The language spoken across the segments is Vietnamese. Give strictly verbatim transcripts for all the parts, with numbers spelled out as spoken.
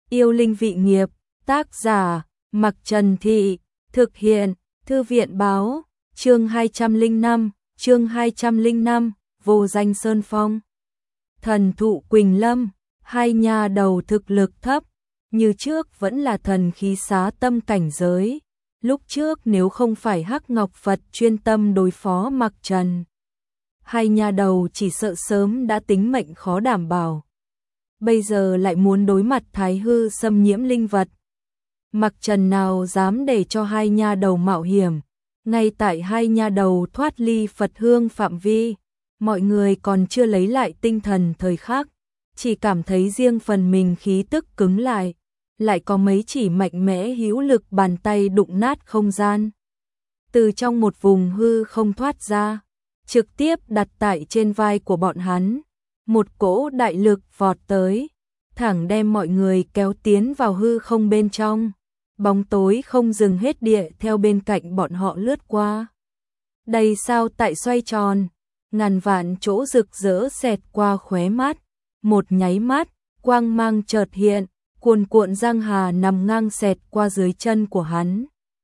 Yêu linh vị nghiệp, tác giả, Mặc Trần Thị, thực hiện, Thư viện báo, chương hai trăm lẻ năm, chương hai trăm lẻ năm, vô danh Sơn Phong. Thần thụ Quỳnh Lâm, hai nhà đầu thực lực thấp, như trước vẫn là thần khí xá tâm cảnh giới. Lúc trước nếu không phải Hắc Ngọc Phật chuyên tâm đối phó Mặc Trần, hai nhà đầu chỉ sợ sớm đã tính mệnh khó đảm bảo. Bây giờ lại muốn đối mặt thái hư xâm nhiễm linh vật. Mặc Trần nào dám để cho hai nha đầu mạo hiểm, ngay tại hai nha đầu thoát ly Phật hương phạm vi, mọi người còn chưa lấy lại tinh thần thời khắc, chỉ cảm thấy riêng phần mình khí tức cứng lại, lại có mấy chỉ mạnh mẽ hữu lực bàn tay đụng nát không gian. Từ trong một vùng hư không thoát ra, trực tiếp đặt tại trên vai của bọn hắn, một cỗ đại lực vọt tới, thẳng đem mọi người kéo tiến vào hư không bên trong. Bóng tối không dừng hết địa theo bên cạnh bọn họ lướt qua. Đầy sao tại xoay tròn, ngàn vạn chỗ rực rỡ xẹt qua khóe mắt, một nháy mắt, quang mang chợt hiện, cuồn cuộn giang hà nằm ngang xẹt qua dưới chân của hắn.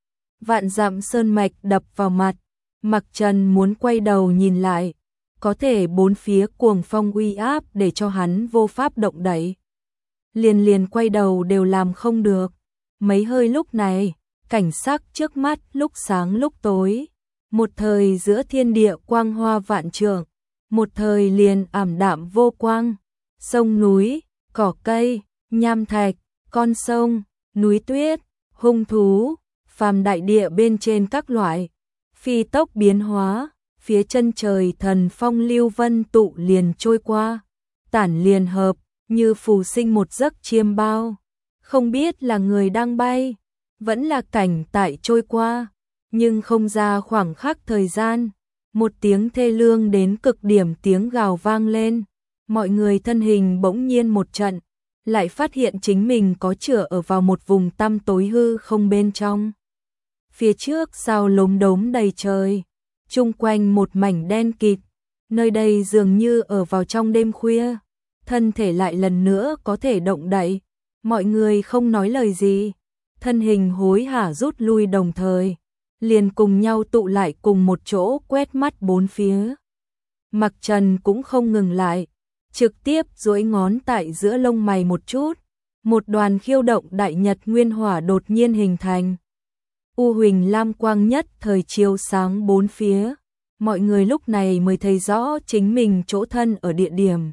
Vạn dặm sơn mạch đập vào mặt, Mặc Trần muốn quay đầu nhìn lại, có thể bốn phía cuồng phong uy áp để cho hắn vô pháp động đậy. Liền liền quay đầu đều làm không được. Mấy hơi lúc này, cảnh sắc trước mắt lúc sáng lúc tối, một thời giữa thiên địa quang hoa vạn trượng, một thời liền ảm đạm vô quang. Sông núi, cỏ cây, nham thạch, con sông, núi tuyết, hung thú, phàm đại địa bên trên các loại, phi tốc biến hóa, phía chân trời thần phong lưu vân tụ liền trôi qua, tản liền hợp, như phù sinh một giấc chiêm bao. Không biết là người đang bay, vẫn là cảnh tại trôi qua, nhưng không ra khoảng khắc thời gian, một tiếng thê lương đến cực điểm tiếng gào vang lên, mọi người thân hình bỗng nhiên một trận, lại phát hiện chính mình có chữa ở vào một vùng tăm tối hư không bên trong. Phía trước sao lốm đốm đầy trời, chung quanh một mảnh đen kịt, nơi đây dường như ở vào trong đêm khuya, thân thể lại lần nữa có thể động đậy. Mọi người không nói lời gì, thân hình hối hả rút lui đồng thời, liền cùng nhau tụ lại cùng một chỗ quét mắt bốn phía. Mặc Trần cũng không ngừng lại, trực tiếp duỗi ngón tại giữa lông mày một chút, một đoàn khiêu động đại nhật nguyên hỏa đột nhiên hình thành. U huỳnh lam quang nhất thời chiếu sáng bốn phía, mọi người lúc này mới thấy rõ chính mình chỗ thân ở địa điểm.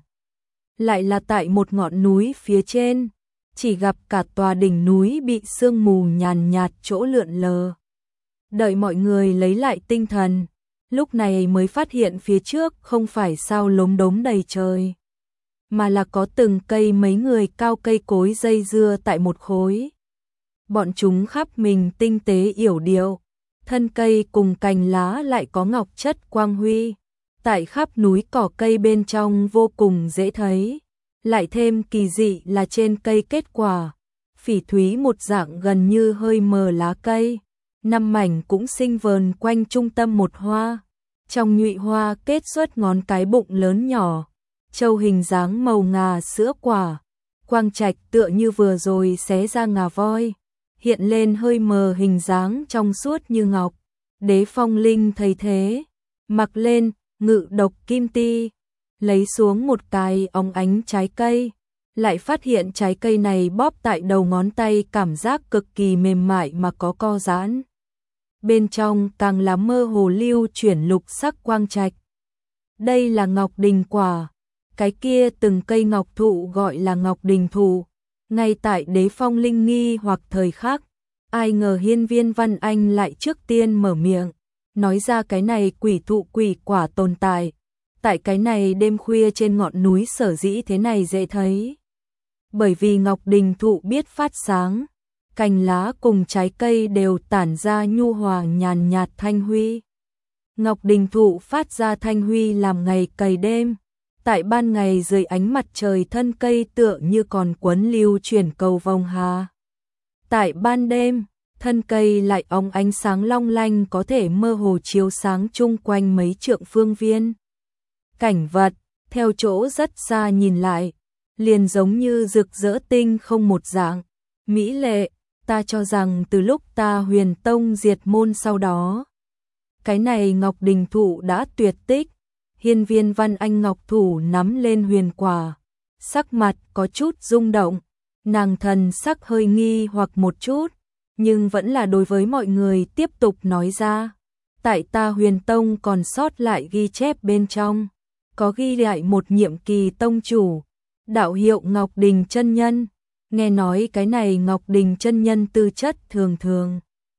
Lại là tại một ngọn núi phía trên. Chỉ gặp cả tòa đỉnh núi bị sương mù nhàn nhạt chỗ lượn lờ. Đợi mọi người lấy lại tinh thần, lúc này mới phát hiện phía trước không phải sao lốm đốm đầy trời, mà là có từng cây mấy người cao cây cối dây dưa tại một khối. Bọn chúng khắp mình tinh tế yểu điệu, thân cây cùng cành lá lại có ngọc chất quang huy, tại khắp núi cỏ cây bên trong vô cùng dễ thấy. Lại thêm kỳ dị là trên cây kết quả, phỉ thúy một dạng gần như hơi mờ lá cây, năm mảnh cũng sinh vờn quanh trung tâm một hoa, trong nhụy hoa kết xuất ngón cái bụng lớn nhỏ, châu hình dáng màu ngà sữa quả, quang trạch tựa như vừa rồi xé ra ngà voi, hiện lên hơi mờ hình dáng trong suốt như ngọc. Đế Phong Linh thấy thế, mặc lên, ngự độc kim ti, lấy xuống một cái óng ánh trái cây, lại phát hiện trái cây này bóp tại đầu ngón tay cảm giác cực kỳ mềm mại mà có co giãn. Bên trong càng là mơ hồ lưu chuyển lục sắc quang trạch. Đây là ngọc đình quả, cái kia từng cây ngọc thụ gọi là ngọc đình thụ. Ngay tại Đế Phong Linh nghi hoặc thời khắc, ai ngờ Hiên Viên Văn Anh lại trước tiên mở miệng, nói ra cái này quỷ thụ quỷ quả tồn tại. Tại cái này đêm khuya trên ngọn núi sở dĩ thế này dễ thấy. Bởi vì ngọc đình thụ biết phát sáng, cành lá cùng trái cây đều tản ra nhu hòa nhàn nhạt thanh huy. Ngọc đình thụ phát ra thanh huy làm ngày cày đêm, tại ban ngày dưới ánh mặt trời thân cây tựa như còn quấn lưu chuyển cầu vồng hà. Tại ban đêm, thân cây lại óng ánh sáng long lanh có thể mơ hồ chiếu sáng chung quanh mấy trượng phương viên. Cảnh vật, theo chỗ rất xa nhìn lại, liền giống như rực rỡ tinh không một dạng, mỹ lệ. Ta cho rằng từ lúc ta Huyền Tông diệt môn sau đó, cái này Ngọc Đình thụ đã tuyệt tích. Hiên Viên Văn Anh ngọc thủ nắm lên huyền quả, sắc mặt có chút rung động, nàng thần sắc hơi nghi hoặc một chút, nhưng vẫn là đối với mọi người tiếp tục nói ra. Tại ta Huyền Tông còn sót lại ghi chép bên trong, có ghi lại một nhiệm kỳ tông chủ, đạo hiệu Ngọc Đình chân nhân. Nghe nói cái này Ngọc Đình chân nhân tư chất thường thường,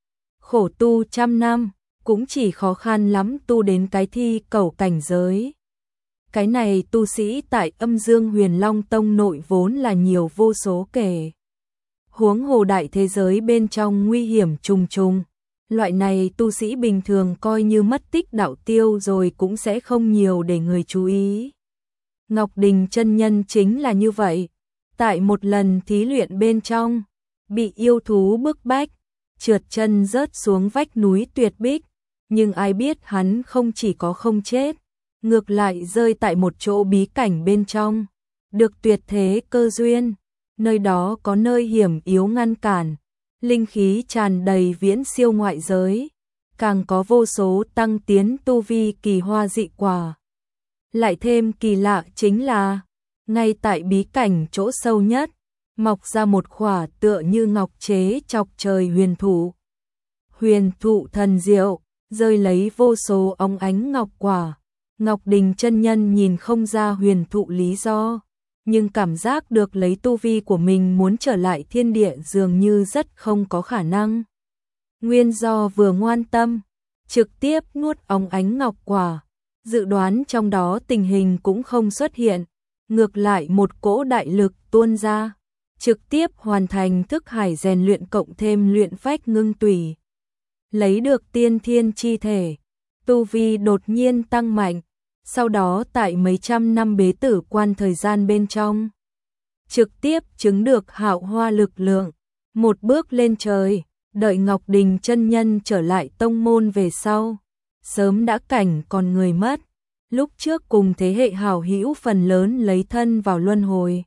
khổ tu trăm năm, cũng chỉ khó khăn lắm tu đến cái thi cẩu cảnh giới. Cái này tu sĩ tại Âm Dương Huyền Long Tông nội vốn là nhiều vô số kể. Huống hồ đại thế giới bên trong nguy hiểm trùng trùng, loại này tu sĩ bình thường coi như mất tích đạo tiêu rồi cũng sẽ không nhiều để người chú ý. Ngọc Đình chân nhân chính là như vậy. Tại một lần thí luyện bên trong, bị yêu thú bức bách, trượt chân rớt xuống vách núi tuyệt bích, nhưng ai biết hắn không chỉ có không chết, ngược lại rơi tại một chỗ bí cảnh bên trong, được tuyệt thế cơ duyên, nơi đó có nơi hiểm yếu ngăn cản, linh khí tràn đầy viễn siêu ngoại giới, càng có vô số tăng tiến tu vi kỳ hoa dị quả. Lại thêm kỳ lạ chính là, ngay tại bí cảnh chỗ sâu nhất, mọc ra một khỏa tựa như ngọc chế chọc trời huyền thụ. Huyền thụ thần diệu, rơi lấy vô số óng ánh ngọc quả. Ngọc Đình chân nhân nhìn không ra huyền thụ lý do, nhưng cảm giác được lấy tu vi của mình muốn trở lại thiên địa dường như rất không có khả năng. Nguyên do vừa ngoan tâm, trực tiếp nuốt óng ánh ngọc quả, dự đoán trong đó tình hình cũng không xuất hiện. Ngược lại một cỗ đại lực tuôn ra, trực tiếp hoàn thành thức hải rèn luyện cộng thêm luyện phách ngưng tùy. Lấy được tiên thiên chi thể, tu vi đột nhiên tăng mạnh, sau đó tại mấy trăm năm bế tử quan thời gian bên trong, trực tiếp chứng được hạo hoa lực lượng, một bước lên trời, đợi Ngọc Đình chân nhân trở lại tông môn về sau, sớm đã cảnh còn người mất. Lúc trước cùng thế hệ hảo hữu phần lớn lấy thân vào luân hồi,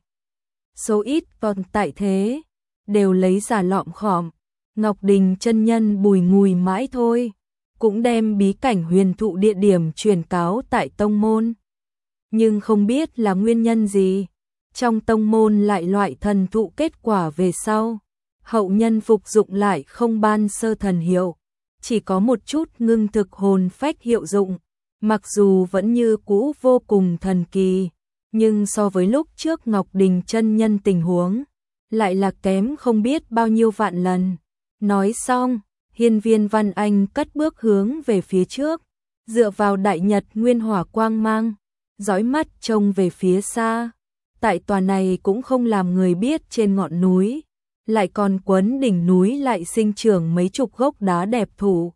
số ít còn tại thế, đều lấy giả lọm khọm. Ngọc Đình chân nhân bùi ngùi mãi thôi, cũng đem bí cảnh huyền thụ địa điểm truyền cáo tại tông môn. Nhưng không biết là nguyên nhân gì, trong tông môn lại loại thần thụ kết quả về sau, hậu nhân phục dụng lại không ban sơ thần hiệu, chỉ có một chút ngưng thực hồn phách hiệu dụng. Mặc dù vẫn như cũ vô cùng thần kỳ, nhưng so với lúc trước Ngọc Đình chân nhân tình huống, lại là kém không biết bao nhiêu vạn lần. Nói xong, Hiên Viên Văn Anh cất bước hướng về phía trước, dựa vào đại nhật nguyên hỏa quang mang, dõi mắt trông về phía xa. Tại tòa này cũng không làm người biết trên ngọn núi, lại còn quấn đỉnh núi lại sinh trưởng mấy chục gốc đá đẹp thụ.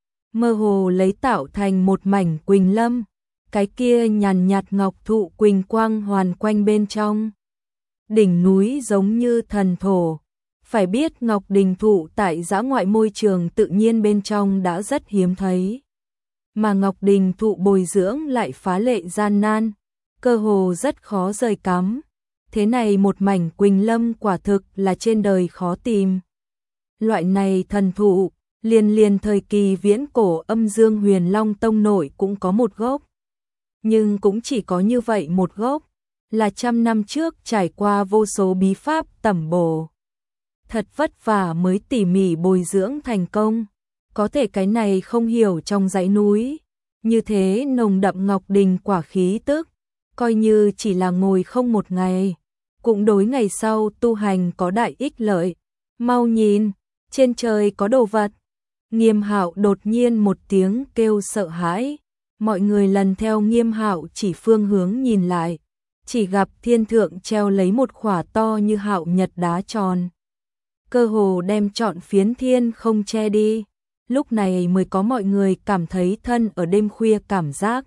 Mơ hồ lấy tạo thành một mảnh quỳnh lâm, cái kia nhàn nhạt ngọc thụ quỳnh quang hoàn quanh bên trong. Đỉnh núi giống như thần thổ, phải biết Ngọc Đình thụ tại dã ngoại môi trường tự nhiên bên trong đã rất hiếm thấy. Mà Ngọc Đình thụ bồi dưỡng lại phá lệ gian nan, cơ hồ rất khó rời cắm. Thế này một mảnh quỳnh lâm quả thực là trên đời khó tìm. Loại này thần thụ, liền liền thời kỳ viễn cổ Âm Dương Huyền Long Tông nội cũng có một gốc. Nhưng cũng chỉ có như vậy một gốc, là trăm năm trước trải qua vô số bí pháp tẩm bổ. Thật vất vả mới tỉ mỉ bồi dưỡng thành công, có thể cái này không hiểu trong dãy núi. Như thế nồng đậm Ngọc Đình quả khí tức, coi như chỉ là ngồi không một ngày, cũng đối ngày sau tu hành có đại ích lợi. Mau nhìn, trên trời có đồ vật. Nghiêm Hạo đột nhiên một tiếng kêu sợ hãi, mọi người lần theo Nghiêm Hạo chỉ phương hướng nhìn lại, chỉ gặp thiên thượng treo lấy một khỏa to như hạo nhật đá tròn, cơ hồ đem trọn phiến thiên không che đi. Lúc này mới có mọi người cảm thấy thân ở đêm khuya cảm giác.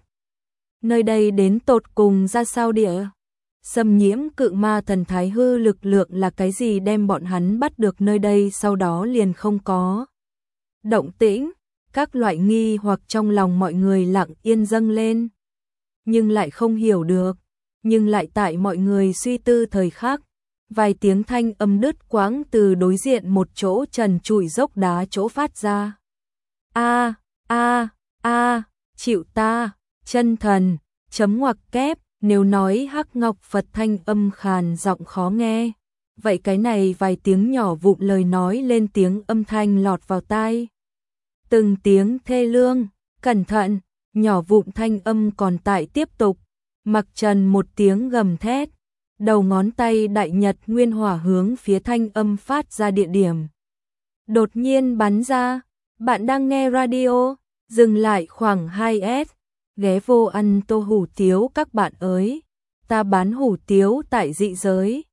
Nơi đây đến tột cùng ra sao địa? Xâm nhiễm cự ma thần thái hư lực lượng là cái gì đem bọn hắn bắt được nơi đây sau đó liền không có động tĩnh, các loại nghi hoặc trong lòng mọi người lặng yên dâng lên. Nhưng lại không hiểu được, nhưng lại tại mọi người suy tư thời khắc, vài tiếng thanh âm đứt quãng từ đối diện một chỗ trần trụi dốc đá chỗ phát ra. A, a, a, chịu ta, chân thần, chấm ngoặc kép, nếu nói Hắc Ngọc Phật thanh âm khàn giọng khó nghe, vậy cái này vài tiếng nhỏ vụn lời nói lên tiếng âm thanh lọt vào tai. Từng tiếng thê lương, cẩn thận, nhỏ vụn thanh âm còn tại tiếp tục, mặc trần một tiếng gầm thét, đầu ngón tay đại nhật nguyên hỏa hướng phía thanh âm phát ra địa điểm. Đột nhiên bắn ra, bạn đang nghe radio, dừng lại khoảng hai S, ghé vô ăn tô hủ tiếu các bạn ơi, ta bán hủ tiếu tại dị giới,